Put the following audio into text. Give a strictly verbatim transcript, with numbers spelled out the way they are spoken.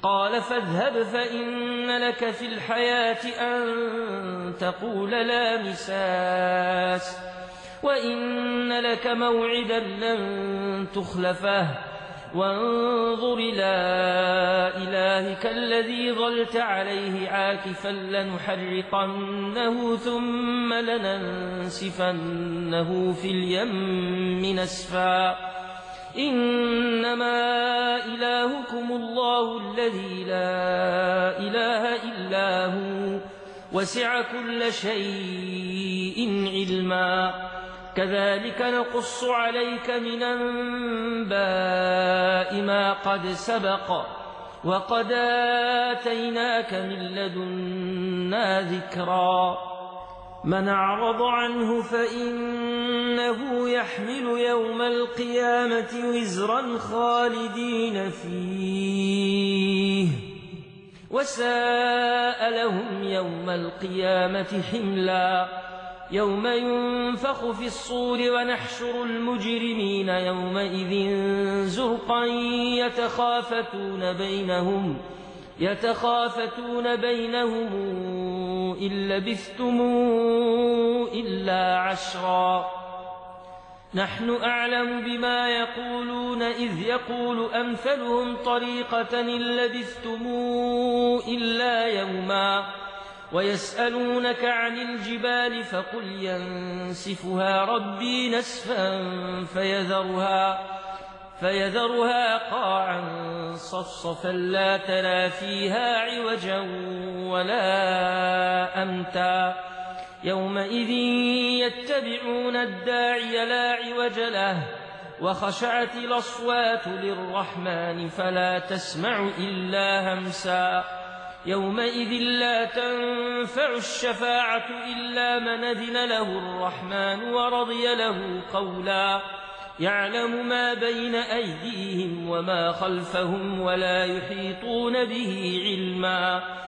قال فاذهب فإن لك في الحياة أن تقول لا مساس وإن لك موعدا لن تخلفه وانظر إلى إلهك الذي ظلت عليه عاكفا لنحرقنه ثم لننسفنه في اليم نسفا إنما إلهكم الله الذي لا إله إلا هو وسع كل شيء علما كذلك نقص عليك من أنباء ما قد سبق وقد آتيناك من لدنا ذكرا من أعرض عنه فإنه يحمل يوم القيامة وزرا خالدين فيه وساء لهم يوم القيامة حملا يوم ينفخ في الصور ونحشر المجرمين يومئذ زرقا يتخافتون بينهم يتخافتون بينهم إن لبثتم إلا عشرا نحن أعلم بما يقولون إذ يقول أمثلهم طريقة إن لبثتم إلا يوما ويسألونك عن الجبال فقل ينسفها ربي نسفا فيذرها, فيذرها قاعا صفصفا لا ترى فيها عوجا ولا أمتا يومئذ يتبعون الداعي لا عوج له وخشعت الأصوات للرحمن فلا تسمع إلا همسا يومئذ لا تنفع الشفاعة إلا من أذن له الرحمن ورضي له قولا يعلم ما بين أيديهم وما خلفهم ولا يحيطون به علما